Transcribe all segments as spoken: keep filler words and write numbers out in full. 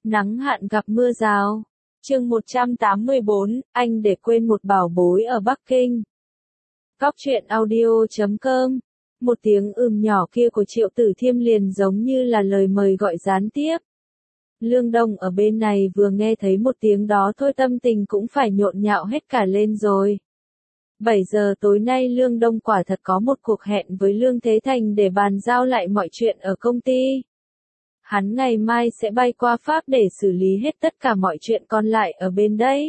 Nắng hạn gặp mưa rào. Chương một trăm tám mươi bốn, anh để quên một bảo bối ở Bắc Kinh. Góc truyện audio chấm com. Một tiếng ừm nhỏ kia của Triệu Tử Thiêm liền giống như là lời mời gọi gián tiếp. Lương Đông ở bên này vừa nghe thấy một tiếng đó thôi tâm tình cũng phải nhộn nhạo hết cả lên rồi. bảy giờ tối nay Lương Đông quả thật có một cuộc hẹn với Lương Thế Thành để bàn giao lại mọi chuyện ở công ty. Hắn ngày mai sẽ bay qua Pháp để xử lý hết tất cả mọi chuyện còn lại ở bên đấy.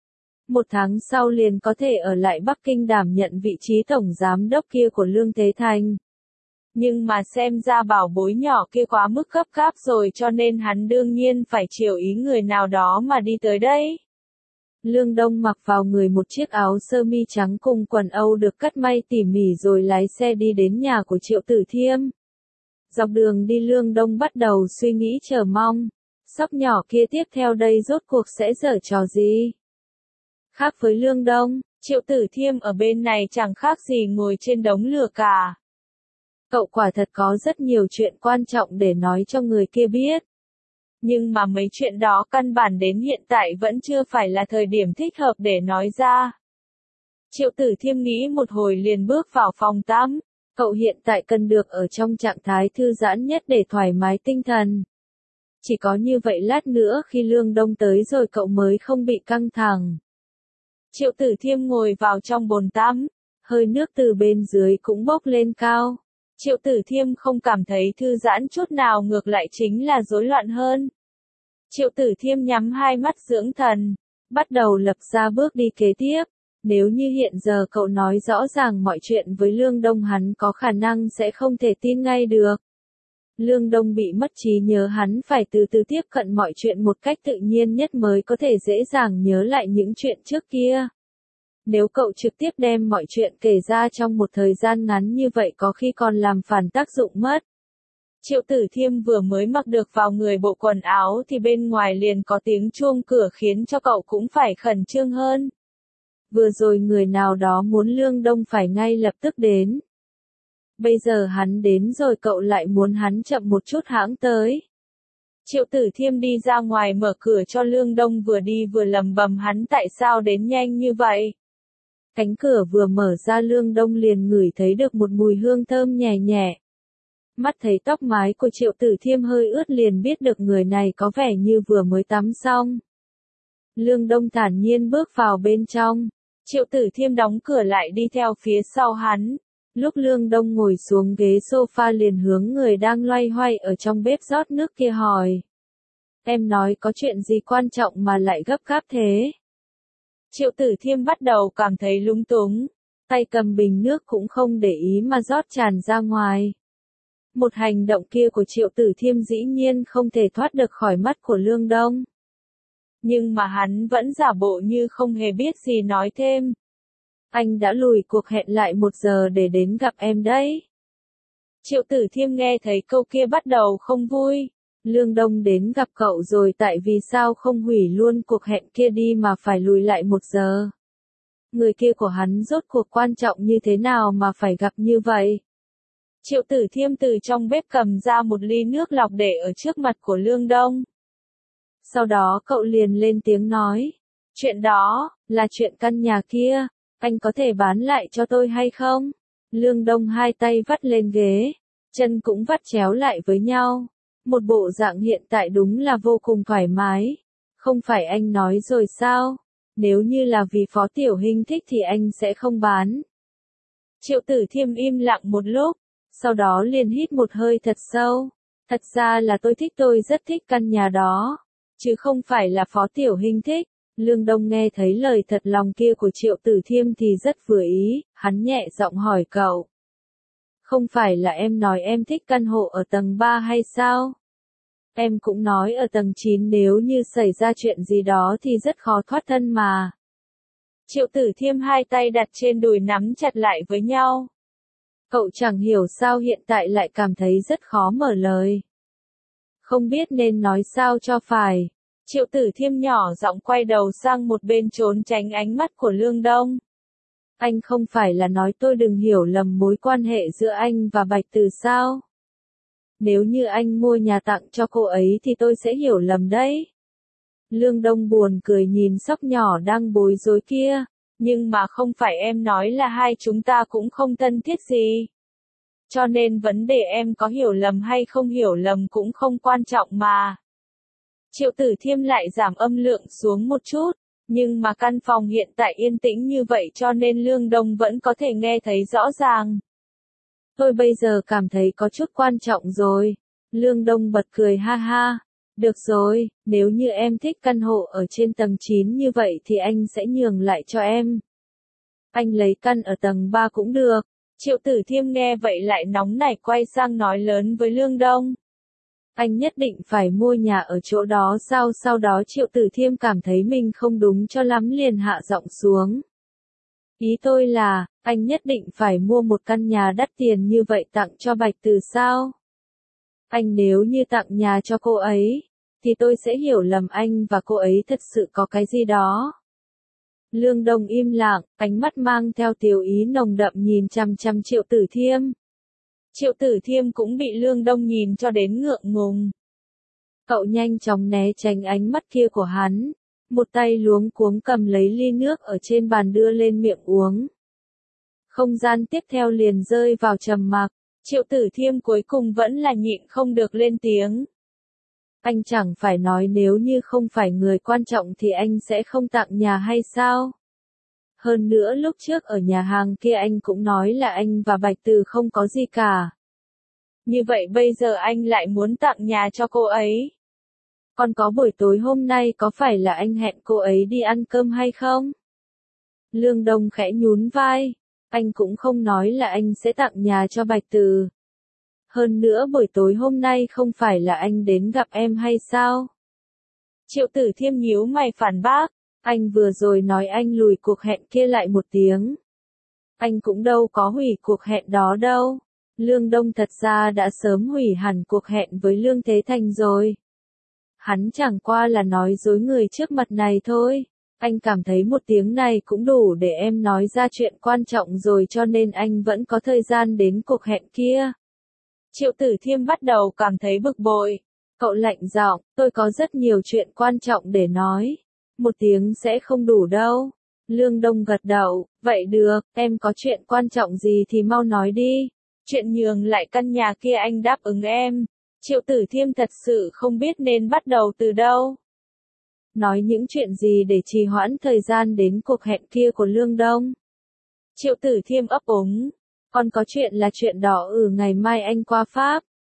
Một tháng sau liền có thể ở lại Bắc Kinh đảm nhận vị trí tổng giám đốc kia của Lương Thế Thành. Nhưng mà xem ra bảo bối nhỏ kia quá mức gấp gáp rồi cho nên hắn đương nhiên phải chiều ý người nào đó mà đi tới đây. Lương Đông mặc vào người một chiếc áo sơ mi trắng cùng quần Âu được cắt may tỉ mỉ rồi lái xe đi đến nhà của Triệu Tử Thiêm. Dọc đường đi Lương Đông bắt đầu suy nghĩ chờ mong, sóc nhỏ kia tiếp theo đây rốt cuộc sẽ giở trò gì. Khác với Lương Đông, Triệu Tử Thiêm ở bên này chẳng khác gì ngồi trên đống lửa cả. Cậu quả thật có rất nhiều chuyện quan trọng để nói cho người kia biết. Nhưng mà mấy chuyện đó căn bản đến hiện tại vẫn chưa phải là thời điểm thích hợp để nói ra. Triệu Tử Thiêm nghĩ một hồi liền bước vào phòng tắm. Cậu hiện tại cần được ở trong trạng thái thư giãn nhất để thoải mái tinh thần. Chỉ có như vậy lát nữa khi Lương Đông tới rồi cậu mới không bị căng thẳng. Triệu Tử Thiêm ngồi vào trong bồn tắm, hơi nước từ bên dưới cũng bốc lên cao. Triệu Tử Thiêm không cảm thấy thư giãn chút nào, ngược lại chính là rối loạn hơn. Triệu Tử Thiêm nhắm hai mắt dưỡng thần, bắt đầu lập ra bước đi kế tiếp. Nếu như hiện giờ cậu nói rõ ràng mọi chuyện với Lương Đông hắn có khả năng sẽ không thể tin ngay được. Lương Đông bị mất trí nhớ, hắn phải từ từ tiếp cận mọi chuyện một cách tự nhiên nhất mới có thể dễ dàng nhớ lại những chuyện trước kia. Nếu cậu trực tiếp đem mọi chuyện kể ra trong một thời gian ngắn như vậy có khi còn làm phản tác dụng mất. Triệu Tử Thiêm vừa mới mặc được vào người bộ quần áo thì bên ngoài liền có tiếng chuông cửa khiến cho cậu cũng phải khẩn trương hơn. Vừa rồi người nào đó muốn Lương Đông phải ngay lập tức đến. Bây giờ hắn đến rồi cậu lại muốn hắn chậm một chút hãng tới. Triệu Tử Thiêm đi ra ngoài mở cửa cho Lương Đông, vừa đi vừa lầm bầm hắn tại sao đến nhanh như vậy. Cánh cửa vừa mở ra Lương Đông liền ngửi thấy được một mùi hương thơm nhẹ nhẹ. Mắt thấy tóc mái của Triệu Tử Thiêm hơi ướt liền biết được người này có vẻ như vừa mới tắm xong. Lương Đông thản nhiên bước vào bên trong. Triệu Tử Thiêm đóng cửa lại đi theo phía sau hắn. Lúc Lương Đông ngồi xuống ghế sofa liền hướng người đang loay hoay ở trong bếp rót nước kia hỏi. Em nói có chuyện gì quan trọng mà lại gấp gáp thế? Triệu Tử Thiêm bắt đầu cảm thấy lúng túng. Tay cầm bình nước cũng không để ý mà rót tràn ra ngoài. Một hành động kia của Triệu Tử Thiêm dĩ nhiên không thể thoát được khỏi mắt của Lương Đông. Nhưng mà hắn vẫn giả bộ như không hề biết gì nói thêm. Anh đã lùi cuộc hẹn lại một giờ để đến gặp em đấy. Triệu Tử Thiêm nghe thấy câu kia bắt đầu không vui. Lương Đông đến gặp cậu rồi, tại vì sao không hủy luôn cuộc hẹn kia đi mà phải lùi lại một giờ? Người kia của hắn rốt cuộc quan trọng như thế nào mà phải gặp như vậy? Triệu Tử Thiêm từ trong bếp cầm ra một ly nước lọc để ở trước mặt của Lương Đông. Sau đó cậu liền lên tiếng nói. Chuyện đó, là chuyện căn nhà kia, anh có thể bán lại cho tôi hay không? Lương Đông hai tay vắt lên ghế, chân cũng vắt chéo lại với nhau. Một bộ dạng hiện tại đúng là vô cùng thoải mái. Không phải anh nói rồi sao? Nếu như là vì Phó Tiểu Hinh thích thì anh sẽ không bán. Triệu Tử Thiêm im lặng một lúc, sau đó liền hít một hơi thật sâu. Thật ra là tôi thích, tôi rất thích căn nhà đó. Chứ không phải là Phó Tiểu Hinh thích. Lương Đông nghe thấy lời thật lòng kia của Triệu Tử Thiêm thì rất vừa ý, hắn nhẹ giọng hỏi cậu. Không phải là em nói em thích căn hộ ở tầng ba hay sao? Em cũng nói ở tầng chín nếu như xảy ra chuyện gì đó thì rất khó thoát thân mà. Triệu Tử Thiêm hai tay đặt trên đùi nắm chặt lại với nhau. Cậu chẳng hiểu sao hiện tại lại cảm thấy rất khó mở lời. Không biết nên nói sao cho phải. Triệu Tử Thiêm nhỏ giọng quay đầu sang một bên trốn tránh ánh mắt của Lương Đông. Anh không phải là nói tôi đừng hiểu lầm mối quan hệ giữa anh và Bạch Từ sao? nếu như anh mua nhà tặng cho cô ấy thì tôi sẽ hiểu lầm đấy. Lương Đông buồn cười nhìn Sóc nhỏ đang bối rối kia, nhưng mà không phải em nói là hai chúng ta cũng không thân thiết gì. Cho nên vấn đề em có hiểu lầm hay không hiểu lầm cũng không quan trọng mà. Triệu Tử Thiêm lại giảm âm lượng xuống một chút, nhưng mà căn phòng hiện tại yên tĩnh như vậy cho nên Lương Đông vẫn có thể nghe thấy rõ ràng. Tôi bây giờ cảm thấy có chút quan trọng rồi. Lương Đông bật cười ha ha. Được rồi, nếu như em thích căn hộ ở trên tầng chín như vậy thì anh sẽ nhường lại cho em. Anh lấy căn ở tầng ba cũng được. Triệu Tử Thiêm nghe vậy lại nóng nảy quay sang nói lớn với Lương Đông. Anh nhất định phải mua nhà ở chỗ đó sao? Sau đó Triệu Tử Thiêm cảm thấy mình không đúng cho lắm liền hạ giọng xuống. Ý tôi là, anh nhất định phải mua một căn nhà đắt tiền như vậy tặng cho Bạch Từ sao? Anh nếu như tặng nhà cho cô ấy, thì tôi sẽ hiểu lầm anh và cô ấy thật sự có cái gì đó. Lương Đông im lặng, ánh mắt mang theo tiểu ý nồng đậm nhìn chằm chằm Triệu Tử Thiêm. Triệu Tử Thiêm cũng bị Lương Đông nhìn cho đến ngượng ngùng. Cậu nhanh chóng né tránh ánh mắt kia của hắn, một tay luống cuống cầm lấy ly nước ở trên bàn đưa lên miệng uống. Không gian tiếp theo liền rơi vào trầm mặc, Triệu Tử Thiêm cuối cùng vẫn là nhịn không được lên tiếng. Anh chẳng phải nói nếu như không phải người quan trọng thì anh sẽ không tặng nhà hay sao? Hơn nữa lúc trước ở nhà hàng kia anh cũng nói là anh và Bạch Từ không có gì cả. Như vậy bây giờ anh lại muốn tặng nhà cho cô ấy. Còn có buổi tối hôm nay có phải là anh hẹn cô ấy đi ăn cơm hay không? Lương Đông khẽ nhún vai. Anh cũng không nói là anh sẽ tặng nhà cho Bạch Từ. Hơn nữa buổi tối hôm nay không phải là anh đến gặp em hay sao? Triệu Tử Thiêm nhíu mày phản bác. Anh vừa rồi nói anh lùi cuộc hẹn kia lại một tiếng. Anh cũng đâu có hủy cuộc hẹn đó đâu. Lương Đông thật ra đã sớm hủy hẳn cuộc hẹn với Lương Thế Thành rồi. Hắn chẳng qua là nói dối người trước mặt này thôi. Anh cảm thấy một tiếng này cũng đủ để em nói ra chuyện quan trọng rồi cho nên anh vẫn có thời gian đến cuộc hẹn kia. Triệu Tử Thiêm bắt đầu cảm thấy bực bội. Cậu lạnh giọng, tôi có rất nhiều chuyện quan trọng để nói. Một tiếng sẽ không đủ đâu. Lương Đông gật đầu, vậy được, em có chuyện quan trọng gì thì mau nói đi. Chuyện nhường lại căn nhà kia anh đáp ứng em. Triệu Tử Thiêm thật sự không biết nên bắt đầu từ đâu. Nói những chuyện gì để trì hoãn thời gian đến cuộc hẹn kia của Lương Đông. Triệu Tử Thiêm ấp úng. Còn có chuyện là chuyện đỏ ừ ngày mai anh qua Pháp.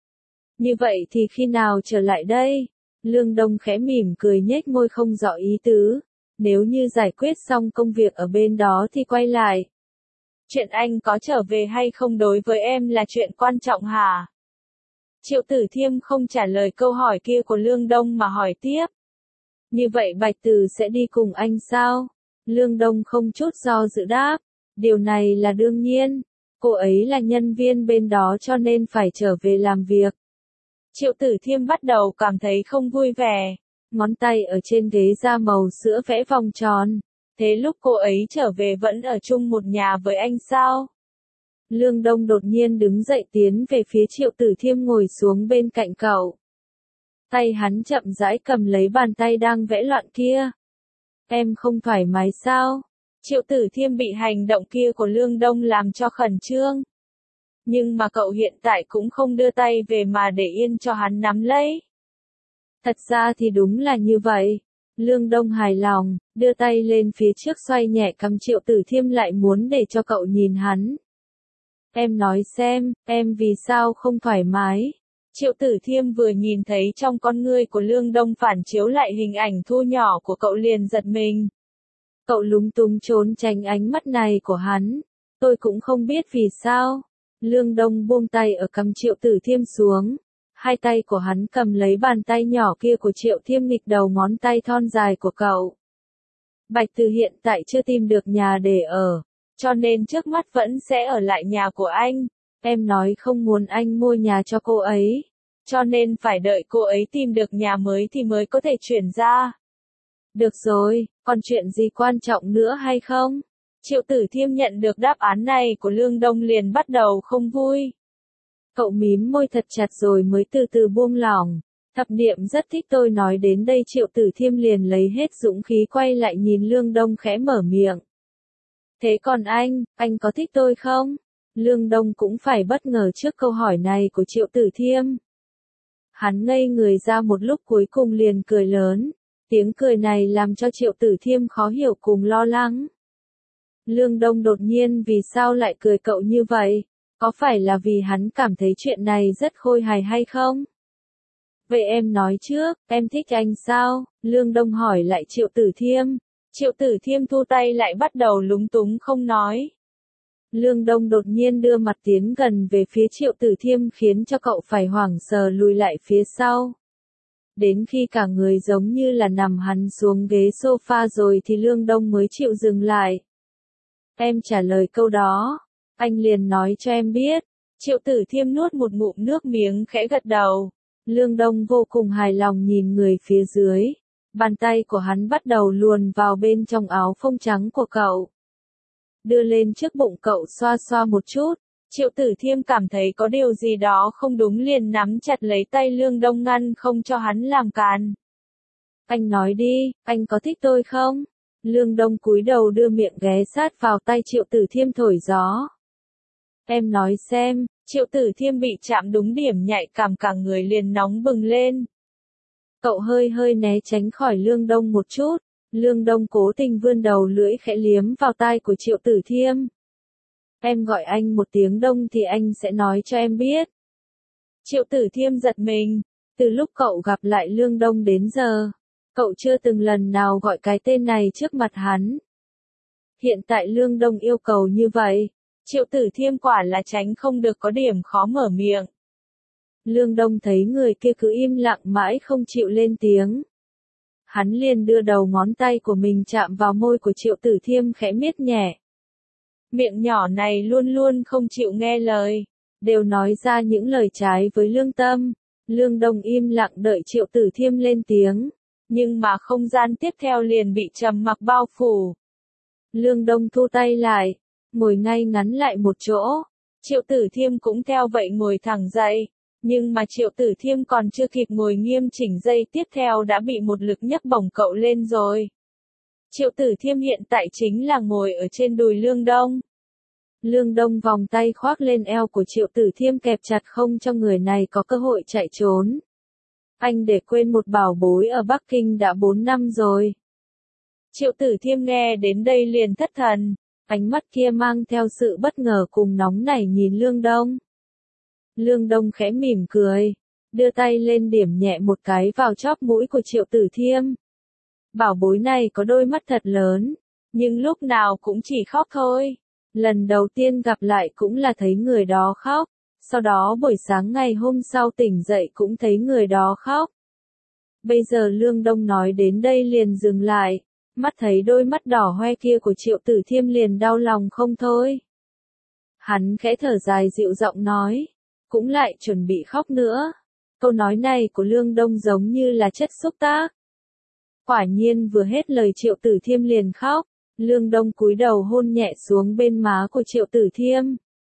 Như vậy thì khi nào trở lại đây? Lương Đông khẽ mỉm cười nhếch môi không rõ ý tứ. Nếu như giải quyết xong công việc ở bên đó thì quay lại. Chuyện anh có trở về hay không đối với em là chuyện quan trọng hả? Triệu Tử Thiêm không trả lời câu hỏi kia của Lương Đông mà hỏi tiếp. Như vậy Bạch Từ sẽ đi cùng anh sao? Lương Đông không chút do dự đáp. Điều này là đương nhiên. Cô ấy là nhân viên bên đó cho nên phải trở về làm việc. Triệu Tử Thiêm bắt đầu cảm thấy không vui vẻ. Ngón tay ở trên ghế da màu sữa vẽ vòng tròn. Thế lúc cô ấy trở về vẫn ở chung một nhà với anh sao? Lương Đông đột nhiên đứng dậy tiến về phía Triệu Tử Thiêm ngồi xuống bên cạnh cậu. Tay hắn chậm rãi cầm lấy bàn tay đang vẽ loạn kia. Em không thoải mái sao? Triệu Tử Thiêm bị hành động kia của Lương Đông làm cho khẩn trương. Nhưng mà cậu hiện tại cũng không đưa tay về mà để yên cho hắn nắm lấy. Thật ra thì đúng là như vậy. Lương Đông hài lòng, đưa tay lên phía trước xoay nhẹ cằm Triệu Tử Thiêm lại muốn để cho cậu nhìn hắn. Em nói xem, em vì sao không thoải mái? Triệu Tử Thiêm vừa nhìn thấy trong con ngươi của Lương Đông phản chiếu lại hình ảnh thu nhỏ của cậu liền giật mình. Cậu lúng túng trốn tránh ánh mắt này của hắn. Tôi cũng không biết vì sao. Lương Đông buông tay ở cằm Triệu Tử Thiêm xuống. Hai tay của hắn cầm lấy bàn tay nhỏ kia của Triệu Thiêm nghịch đầu ngón tay thon dài của cậu. Bạch Từ hiện tại chưa tìm được nhà để ở. Cho nên trước mắt vẫn sẽ ở lại nhà của anh. Em nói không muốn anh mua nhà cho cô ấy. Cho nên phải đợi cô ấy tìm được nhà mới thì mới có thể chuyển ra. Được rồi, còn chuyện gì quan trọng nữa hay không? Triệu Tử Thiêm nhận được đáp án này của Lương Đông liền bắt đầu không vui. Cậu mím môi thật chặt rồi mới từ từ buông lỏng. Thập niệm rất thích tôi nói đến đây Triệu Tử Thiêm liền lấy hết dũng khí quay lại nhìn Lương Đông khẽ mở miệng. Thế còn anh, anh có thích tôi không? Lương Đông cũng phải bất ngờ trước câu hỏi này của Triệu Tử Thiêm. Hắn ngây người ra một lúc cuối cùng liền cười lớn. Tiếng cười này làm cho Triệu Tử Thiêm khó hiểu cùng lo lắng. Lương Đông đột nhiên vì sao lại cười cậu như vậy? Có phải là vì hắn cảm thấy chuyện này rất khôi hài hay không? Vậy em nói trước, em thích anh sao? Lương Đông hỏi lại Triệu Tử Thiêm. Triệu Tử Thiêm thu tay lại bắt đầu lúng túng không nói. Lương Đông đột nhiên đưa mặt tiến gần về phía Triệu Tử Thiêm khiến cho cậu phải hoảng sờ lùi lại phía sau. Đến khi cả người giống như là nằm hắn xuống ghế sofa rồi thì Lương Đông mới chịu dừng lại. Em trả lời câu đó. Anh liền nói cho em biết. Triệu Tử Thiêm nuốt một ngụm nước miếng khẽ gật đầu. Lương Đông vô cùng hài lòng nhìn người phía dưới. Bàn tay của hắn bắt đầu luồn vào bên trong áo phông trắng của cậu. Đưa lên trước bụng cậu xoa xoa một chút. Triệu Tử Thiêm cảm thấy có điều gì đó không đúng liền nắm chặt lấy tay Lương Đông ngăn không cho hắn làm càn. Anh nói đi, anh có thích tôi không? Lương Đông cúi đầu đưa miệng ghé sát vào tay Triệu Tử Thiêm thổi gió. Em nói xem, Triệu Tử Thiêm bị chạm đúng điểm nhạy cảm cả người liền nóng bừng lên. Cậu hơi hơi né tránh khỏi Lương Đông một chút. Lương Đông cố tình vươn đầu lưỡi khẽ liếm vào tai của Triệu Tử Thiêm. Em gọi anh một tiếng Đông thì anh sẽ nói cho em biết. Triệu Tử Thiêm giật mình. Từ lúc cậu gặp lại Lương Đông đến giờ, cậu chưa từng lần nào gọi cái tên này trước mặt hắn. Hiện tại Lương Đông yêu cầu như vậy. Triệu Tử Thiêm quả là tránh không được có điểm khó mở miệng. Lương Đông thấy người kia cứ im lặng mãi không chịu lên tiếng. Hắn liền đưa đầu ngón tay của mình chạm vào môi của Triệu Tử Thiêm khẽ miết nhẹ. Miệng nhỏ này luôn luôn không chịu nghe lời, đều nói ra những lời trái với lương tâm. Lương Đông im lặng đợi Triệu Tử Thiêm lên tiếng, nhưng mà không gian tiếp theo liền bị trầm mặc bao phủ. Lương Đông thu tay lại, ngồi ngay ngắn lại một chỗ. Triệu Tử Thiêm cũng theo vậy ngồi thẳng dậy, nhưng mà Triệu Tử Thiêm còn chưa kịp ngồi nghiêm chỉnh giây tiếp theo đã bị một lực nhấc bổng cậu lên rồi. Triệu Tử Thiêm hiện tại chính là ngồi ở trên đùi Lương Đông. Lương Đông vòng tay khoác lên eo của Triệu Tử Thiêm kẹp chặt không cho người này có cơ hội chạy trốn. Anh để quên một bảo bối ở Bắc Kinh đã bốn năm rồi. Triệu Tử Thiêm nghe đến đây liền thất thần, ánh mắt kia mang theo sự bất ngờ cùng nóng nảy nhìn Lương Đông. Lương Đông khẽ mỉm cười, đưa tay lên điểm nhẹ một cái vào chóp mũi của Triệu Tử Thiêm. Bảo bối này có đôi mắt thật lớn, nhưng lúc nào cũng chỉ khóc thôi. Lần đầu tiên gặp lại cũng là thấy người đó khóc, sau đó buổi sáng ngày hôm sau tỉnh dậy cũng thấy người đó khóc. Bây giờ Lương Đông nói đến đây liền dừng lại, mắt thấy đôi mắt đỏ hoe kia của Triệu Tử Thiêm liền đau lòng không thôi. Hắn khẽ thở dài dịu giọng nói, cũng lại chuẩn bị khóc nữa. Câu nói này của Lương Đông giống như là chất xúc tác. Quả nhiên vừa hết lời Triệu Tử Thiêm liền khóc. Lương Đông cúi đầu hôn nhẹ xuống bên má của Triệu Tử Thiêm.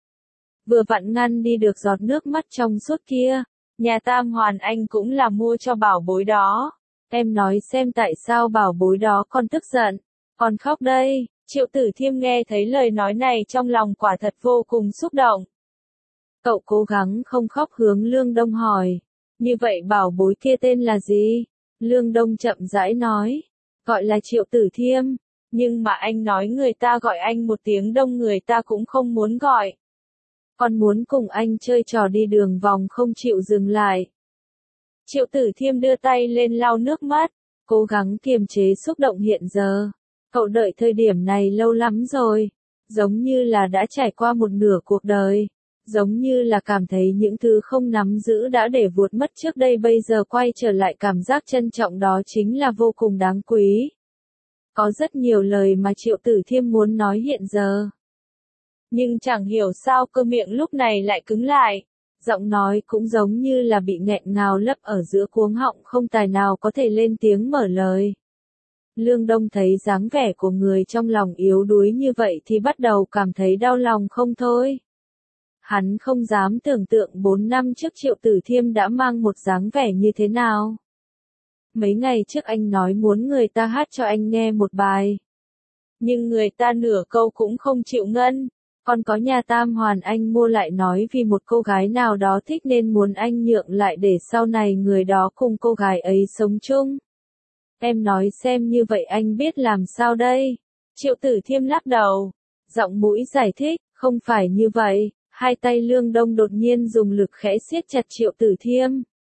Vừa vặn ngăn đi được giọt nước mắt trong suốt kia. Nhà Tam Hoàn anh cũng là mua cho bảo bối đó. Em nói xem tại sao bảo bối đó còn tức giận, còn khóc đây. Triệu Tử Thiêm nghe thấy lời nói này trong lòng quả thật vô cùng xúc động. Cậu cố gắng không khóc hướng Lương Đông hỏi. Như vậy bảo bối kia tên là gì? Lương Đông chậm rãi nói. Gọi là Triệu Tử Thiêm. Nhưng mà anh nói người ta gọi anh một tiếng Đông người ta cũng không muốn gọi. Còn muốn cùng anh chơi trò đi đường vòng không chịu dừng lại. Triệu Tử Thiêm đưa tay lên lau nước mắt, cố gắng kiềm chế xúc động hiện giờ. Cậu đợi thời điểm này lâu lắm rồi, giống như là đã trải qua một nửa cuộc đời, giống như là cảm thấy những thứ không nắm giữ đã để vụt mất trước đây bây giờ quay trở lại cảm giác trân trọng đó chính là vô cùng đáng quý. Có rất nhiều lời mà Triệu Tử Thiêm muốn nói hiện giờ. Nhưng chẳng hiểu sao cơ miệng lúc này lại cứng lại, giọng nói cũng giống như là bị nghẹn ngào lấp ở giữa cuống họng không tài nào có thể lên tiếng mở lời. Lương Đông thấy dáng vẻ của người trong lòng yếu đuối như vậy thì bắt đầu cảm thấy đau lòng không thôi. Hắn không dám tưởng tượng bốn năm trước Triệu Tử Thiêm đã mang một dáng vẻ như thế nào. Mấy ngày trước anh nói muốn người ta hát cho anh nghe một bài. Nhưng người ta nửa câu cũng không chịu ngân. Còn có nhà tam hoàn anh mua lại nói vì một cô gái nào đó thích nên muốn anh nhượng lại để sau này người đó cùng cô gái ấy sống chung. Em nói xem như vậy anh biết làm sao đây? Triệu Tử Thiêm lắc đầu. Giọng mũi giải thích, không phải như vậy. Hai tay Lương Đông đột nhiên dùng lực khẽ siết chặt Triệu Tử Thiêm.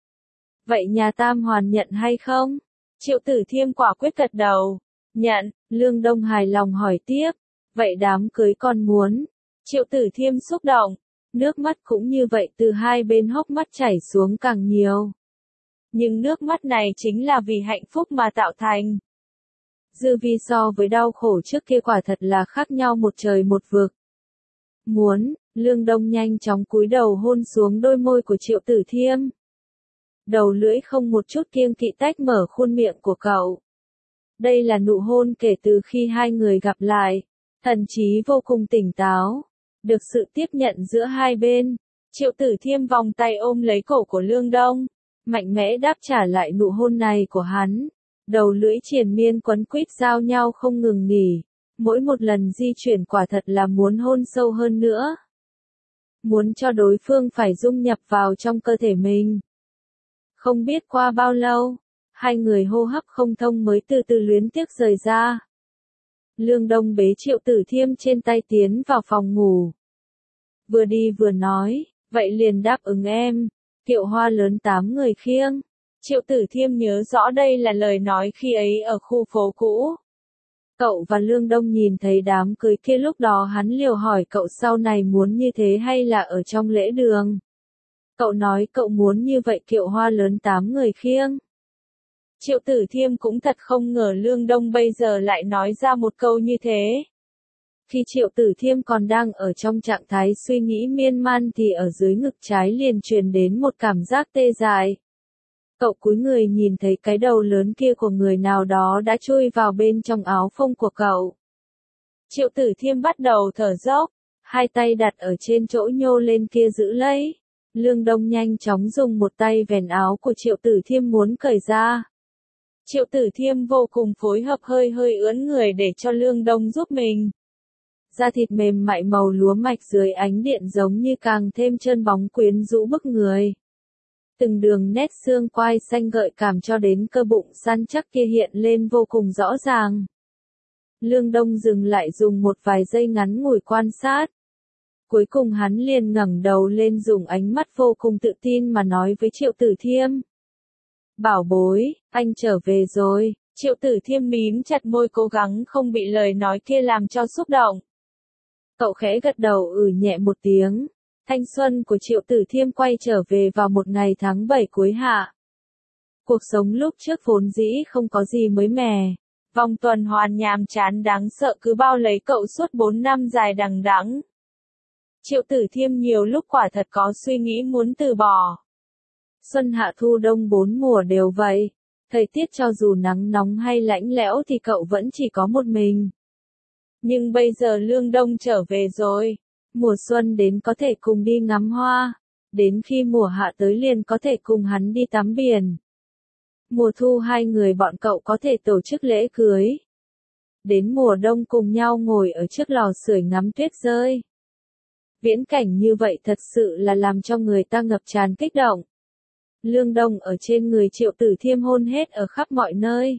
Vậy nhà tam hoàn nhận hay không? Triệu Tử Thiêm quả quyết gật đầu. Nhận, Lương Đông hài lòng hỏi tiếp. Vậy đám cưới con muốn? Triệu Tử Thiêm xúc động. Nước mắt cũng như vậy từ hai bên hốc mắt chảy xuống càng nhiều. Nhưng nước mắt này chính là vì hạnh phúc mà tạo thành. Dư vi so với đau khổ trước kia quả thật là khác nhau một trời một vực. Muốn, Lương Đông nhanh chóng cúi đầu hôn xuống đôi môi của Triệu Tử Thiêm. Đầu lưỡi không một chút kiêng kỵ tách mở khuôn miệng của cậu. Đây là nụ hôn kể từ khi hai người gặp lại. Thần trí vô cùng tỉnh táo. Được sự tiếp nhận giữa hai bên. Triệu Tử Thiêm vòng tay ôm lấy cổ của Lương Đông. Mạnh mẽ đáp trả lại nụ hôn này của hắn. Đầu lưỡi triền miên quấn quýt giao nhau không ngừng nghỉ. Mỗi một lần di chuyển quả thật là muốn hôn sâu hơn nữa. Muốn cho đối phương phải dung nhập vào trong cơ thể mình. Không biết qua bao lâu, hai người hô hấp không thông mới từ từ luyến tiếc rời ra. Lương Đông bế Triệu Tử Thiêm trên tay tiến vào phòng ngủ. Vừa đi vừa nói, vậy liền đáp ứng em, kiệu hoa lớn tám người khiêng. Triệu Tử Thiêm nhớ rõ đây là lời nói khi ấy ở khu phố cũ. Cậu và Lương Đông nhìn thấy đám cưới kia lúc đó hắn liều hỏi cậu sau này muốn như thế hay là ở trong lễ đường. Cậu nói cậu muốn như vậy kiệu hoa lớn tám người khiêng. Triệu Tử Thiêm cũng thật không ngờ Lương Đông bây giờ lại nói ra một câu như thế. Khi Triệu Tử Thiêm còn đang ở trong trạng thái suy nghĩ miên man thì ở dưới ngực trái liền truyền đến một cảm giác tê dại. Cậu cúi người nhìn thấy cái đầu lớn kia của người nào đó đã chui vào bên trong áo phông của cậu. Triệu Tử Thiêm bắt đầu thở dốc, hai tay đặt ở trên chỗ nhô lên kia giữ lấy. Lương Đông nhanh chóng dùng một tay vén áo của Triệu Tử Thiêm muốn cởi ra. Triệu Tử Thiêm vô cùng phối hợp hơi hơi ướn người để cho Lương Đông giúp mình. Da thịt mềm mại màu lúa mạch dưới ánh điện giống như càng thêm trơn bóng quyến rũ bức người. Từng đường nét xương quai xanh gợi cảm cho đến cơ bụng săn chắc kia hiện lên vô cùng rõ ràng. Lương Đông dừng lại dùng một vài giây ngắn ngủi quan sát. Cuối cùng hắn liền ngẩng đầu lên dùng ánh mắt vô cùng tự tin mà nói với Triệu Tử Thiêm. Bảo bối, anh trở về rồi. Triệu Tử Thiêm mím chặt môi cố gắng không bị lời nói kia làm cho xúc động. Cậu khẽ gật đầu ừ nhẹ một tiếng. Thanh xuân của Triệu Tử Thiêm quay trở về vào một ngày tháng bảy cuối hạ. Cuộc sống lúc trước vốn dĩ không có gì mới mẻ. Vòng tuần hoàn nhàm chán đáng sợ cứ bao lấy cậu suốt bốn năm dài đằng đẵng. Triệu Tử Thiêm nhiều lúc quả thật có suy nghĩ muốn từ bỏ. Xuân hạ thu đông bốn mùa đều vậy. Thời tiết cho dù nắng nóng hay lạnh lẽo thì cậu vẫn chỉ có một mình. Nhưng bây giờ Lương Đông trở về rồi. Mùa xuân đến có thể cùng đi ngắm hoa. Đến khi mùa hạ tới liền có thể cùng hắn đi tắm biển. Mùa thu hai người bọn cậu có thể tổ chức lễ cưới. Đến mùa đông cùng nhau ngồi ở trước lò sưởi ngắm tuyết rơi. Viễn cảnh như vậy thật sự là làm cho người ta ngập tràn kích động. Lương Đông ở trên người Triệu Tử Thiêm hôn hết ở khắp mọi nơi.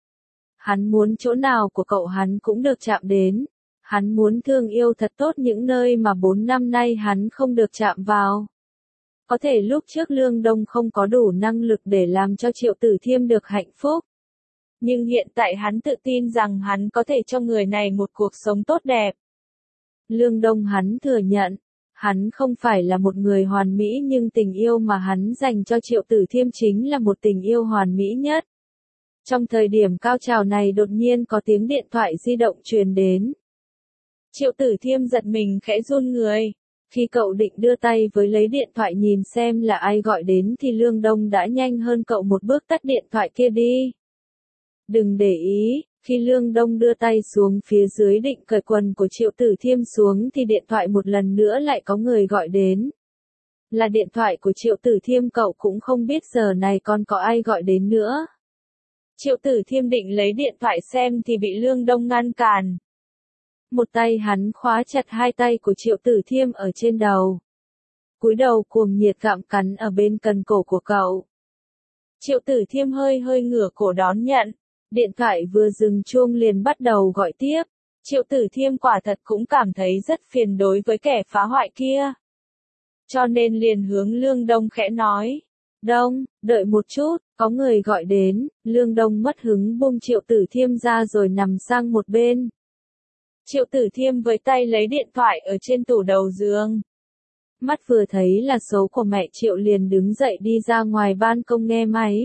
Hắn muốn chỗ nào của cậu hắn cũng được chạm đến. Hắn muốn thương yêu thật tốt những nơi mà bốn năm nay hắn không được chạm vào. Có thể lúc trước Lương Đông không có đủ năng lực để làm cho Triệu Tử Thiêm được hạnh phúc. Nhưng hiện tại hắn tự tin rằng hắn có thể cho người này một cuộc sống tốt đẹp. Lương Đông hắn thừa nhận, hắn không phải là một người hoàn mỹ nhưng tình yêu mà hắn dành cho Triệu Tử Thiêm chính là một tình yêu hoàn mỹ nhất. Trong thời điểm cao trào này đột nhiên có tiếng điện thoại di động truyền đến. Triệu Tử Thiêm giật mình khẽ run người. Khi cậu định đưa tay với lấy điện thoại nhìn xem là ai gọi đến thì Lương Đông đã nhanh hơn cậu một bước tắt điện thoại kia đi. Đừng để ý, Khi Lương Đông đưa tay xuống phía dưới định cởi quần của Triệu Tử Thiêm xuống thì điện thoại một lần nữa lại có người gọi đến. Là điện thoại của Triệu Tử Thiêm, cậu cũng không biết giờ này còn có ai gọi đến nữa. Triệu Tử Thiêm định lấy điện thoại xem thì bị Lương Đông ngăn cản. Một tay hắn khóa chặt hai tay của Triệu Tử Thiêm ở trên đầu. Cúi đầu cuồng nhiệt gặm cắn ở bên cần cổ của cậu. Triệu Tử Thiêm hơi hơi ngửa cổ đón nhận. Điện thoại vừa dừng chuông liền bắt đầu gọi tiếp. Triệu Tử Thiêm quả thật cũng cảm thấy rất phiền đối với kẻ phá hoại kia. Cho nên liền hướng Lương Đông khẽ nói. Đông, đợi một chút, có người gọi đến. Lương Đông mất hứng buông Triệu Tử Thiêm ra rồi nằm sang một bên. Triệu Tử Thiêm với tay lấy điện thoại ở trên tủ đầu giường. Mắt vừa thấy là số của mẹ Triệu liền đứng dậy đi ra ngoài ban công nghe máy.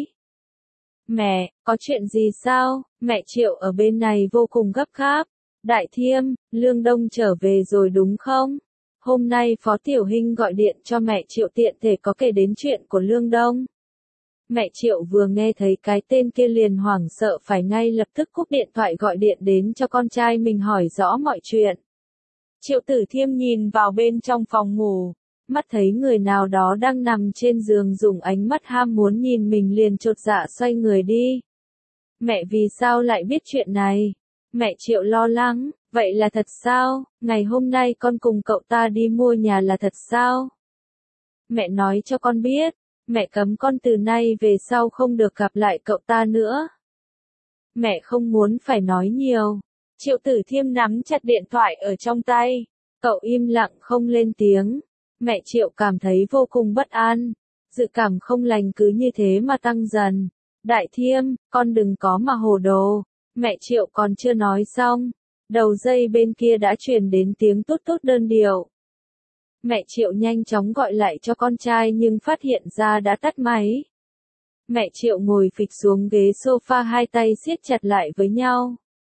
Mẹ, có chuyện gì sao? Mẹ Triệu ở bên này vô cùng gấp gáp. Đại Thiêm, Lương Đông trở về rồi đúng không? Hôm nay Phó Tiểu Hinh gọi điện cho mẹ Triệu tiện thể có kể đến chuyện của Lương Đông. Mẹ Triệu vừa nghe thấy cái tên kia liền hoảng sợ phải ngay lập tức cúp điện thoại gọi điện đến cho con trai mình hỏi rõ mọi chuyện. Triệu Tử Thiêm nhìn vào bên trong phòng ngủ, mắt thấy người nào đó đang nằm trên giường dùng ánh mắt ham muốn nhìn mình liền chột dạ xoay người đi. Mẹ vì sao lại biết chuyện này? Mẹ Triệu lo lắng, vậy là thật sao? Ngày hôm nay con cùng cậu ta đi mua nhà là thật sao? Mẹ nói cho con biết, mẹ cấm con từ nay về sau không được gặp lại cậu ta nữa. Mẹ không muốn phải nói nhiều. Triệu Tử Thiêm nắm chặt điện thoại ở trong tay, cậu im lặng không lên tiếng. Mẹ Triệu cảm thấy vô cùng bất an, dự cảm không lành cứ như thế mà tăng dần. Đại Thiêm, con đừng có mà hồ đồ. Mẹ Triệu còn chưa nói xong, đầu dây bên kia đã truyền đến tiếng tút tút đơn điệu. Mẹ Triệu nhanh chóng gọi lại cho con trai nhưng phát hiện ra đã tắt máy. Mẹ Triệu ngồi phịch xuống ghế sofa hai tay siết chặt lại với nhau.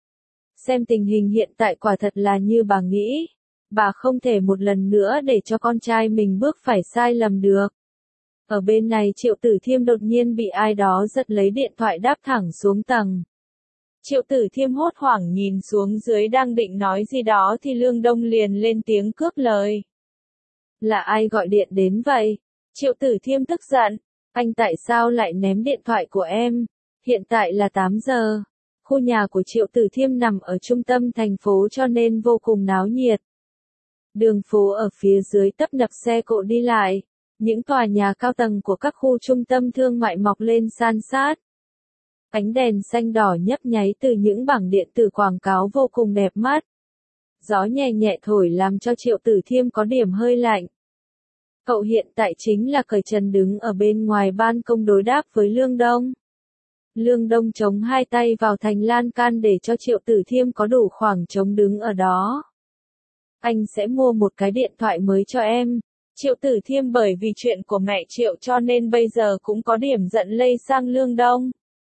Xem tình hình hiện tại quả thật là như bà nghĩ. Bà không thể một lần nữa để cho con trai mình bước phải sai lầm được. Ở bên này Triệu Tử Thiêm đột nhiên bị ai đó giật lấy điện thoại đáp thẳng xuống tầng. Triệu Tử Thiêm hốt hoảng nhìn xuống dưới đang định nói gì đó thì Lương Đông liền lên tiếng cướp lời. Là ai gọi điện đến vậy? Triệu Tử Thiêm tức giận. Anh tại sao lại ném điện thoại của em? Hiện tại là tám giờ. Khu nhà của Triệu Tử Thiêm nằm ở trung tâm thành phố cho nên vô cùng náo nhiệt. Đường phố ở phía dưới tấp nập xe cộ đi lại. Những tòa nhà cao tầng của các khu trung tâm thương mại mọc lên san sát. Ánh đèn xanh đỏ nhấp nháy từ những bảng điện tử quảng cáo vô cùng đẹp mắt. Gió nhẹ nhẹ thổi làm cho Triệu Tử Thiêm có điểm hơi lạnh. Cậu hiện tại chính là cởi trần đứng ở bên ngoài ban công đối đáp với Lương Đông. Lương Đông chống hai tay vào thành lan can để cho Triệu Tử Thiêm có đủ khoảng trống đứng ở đó. Anh sẽ mua một cái điện thoại mới cho em. Triệu Tử Thiêm bởi vì chuyện của mẹ Triệu cho nên bây giờ cũng có điểm giận lây sang Lương Đông.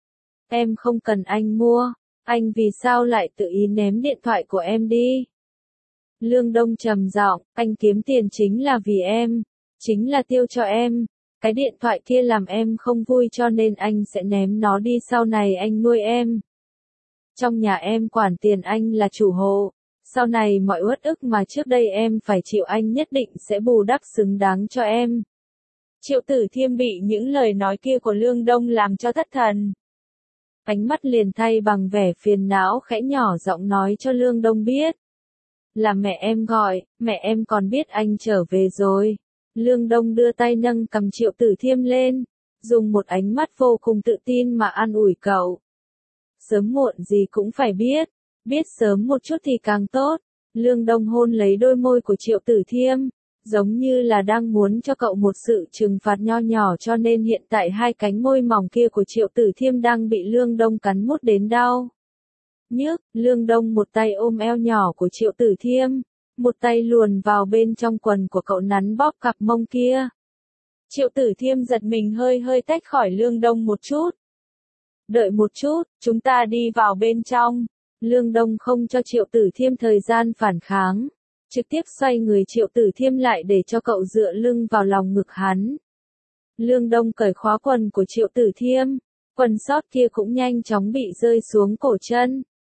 Em không cần anh mua, anh vì sao lại tự ý ném điện thoại của em đi? Lương Đông trầm giọng, anh kiếm tiền chính là vì em, chính là tiêu cho em. Cái điện thoại kia làm em không vui cho nên anh sẽ ném nó đi, sau này anh nuôi em. Trong nhà em quản tiền, anh là chủ hộ. Sau này mọi uất ức mà trước đây em phải chịu anh nhất định sẽ bù đắp xứng đáng cho em. Triệu Tử Thiêm bị những lời nói kia của Lương Đông làm cho thất thần. Ánh mắt liền thay bằng vẻ phiền não khẽ nhỏ giọng nói cho Lương Đông biết. Là mẹ em gọi, mẹ em còn biết anh trở về rồi. Lương Đông đưa tay nâng cầm Triệu Tử Thiêm lên, dùng một ánh mắt vô cùng tự tin mà an ủi cậu. Sớm muộn gì cũng phải biết, biết sớm một chút thì càng tốt. Lương Đông hôn lấy đôi môi của Triệu Tử Thiêm, giống như là đang muốn cho cậu một sự trừng phạt nho nhỏ, cho nên hiện tại hai cánh môi mỏng kia của Triệu Tử Thiêm đang bị Lương Đông cắn mút đến đau. Nhức, Lương Đông một tay ôm eo nhỏ của Triệu Tử Thiêm, một tay luồn vào bên trong quần của cậu nắn bóp cặp mông kia. Triệu Tử Thiêm giật mình hơi hơi tách khỏi Lương Đông một chút. Đợi một chút, chúng ta đi vào bên trong. Lương Đông không cho Triệu Tử Thiêm thời gian phản kháng, trực tiếp xoay người Triệu Tử Thiêm lại để cho cậu dựa lưng vào lòng ngực hắn. Lương Đông cởi khóa quần của Triệu Tử Thiêm, quần sót kia cũng nhanh chóng bị rơi xuống cổ chân.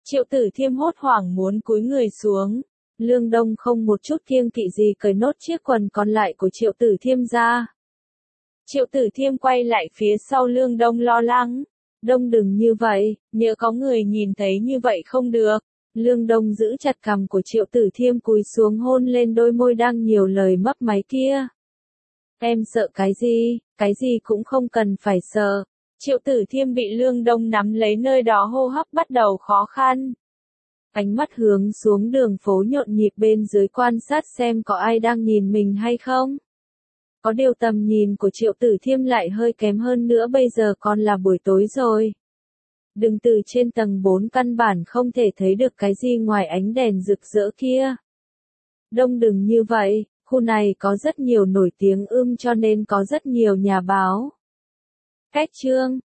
Triệu Tử Thiêm hốt hoảng muốn cúi người xuống. Lương Đông không một chút kiêng kỵ gì cởi nốt chiếc quần còn lại của Triệu Tử Thiêm ra. Triệu Tử Thiêm quay lại phía sau Lương Đông lo lắng. Đông đừng như vậy, nhỡ có người nhìn thấy như vậy không được. Lương Đông giữ chặt cằm của Triệu Tử Thiêm cúi xuống hôn lên đôi môi đang nhiều lời mấp máy kia. Em sợ cái gì, cái gì cũng không cần phải sợ. Triệu Tử Thiêm bị Lương Đông nắm lấy nơi đó hô hấp bắt đầu khó khăn. Ánh mắt hướng xuống đường phố nhộn nhịp bên dưới quan sát xem có ai đang nhìn mình hay không. Có điều tầm nhìn của Triệu Tử Thiêm lại hơi kém hơn nữa, bây giờ còn là buổi tối rồi. Đừng từ trên tầng bốn căn bản không thể thấy được cái gì ngoài ánh đèn rực rỡ kia. Đông đừng như vậy, khu này có rất nhiều nổi tiếng ưm cho nên có rất nhiều nhà báo. Cách chương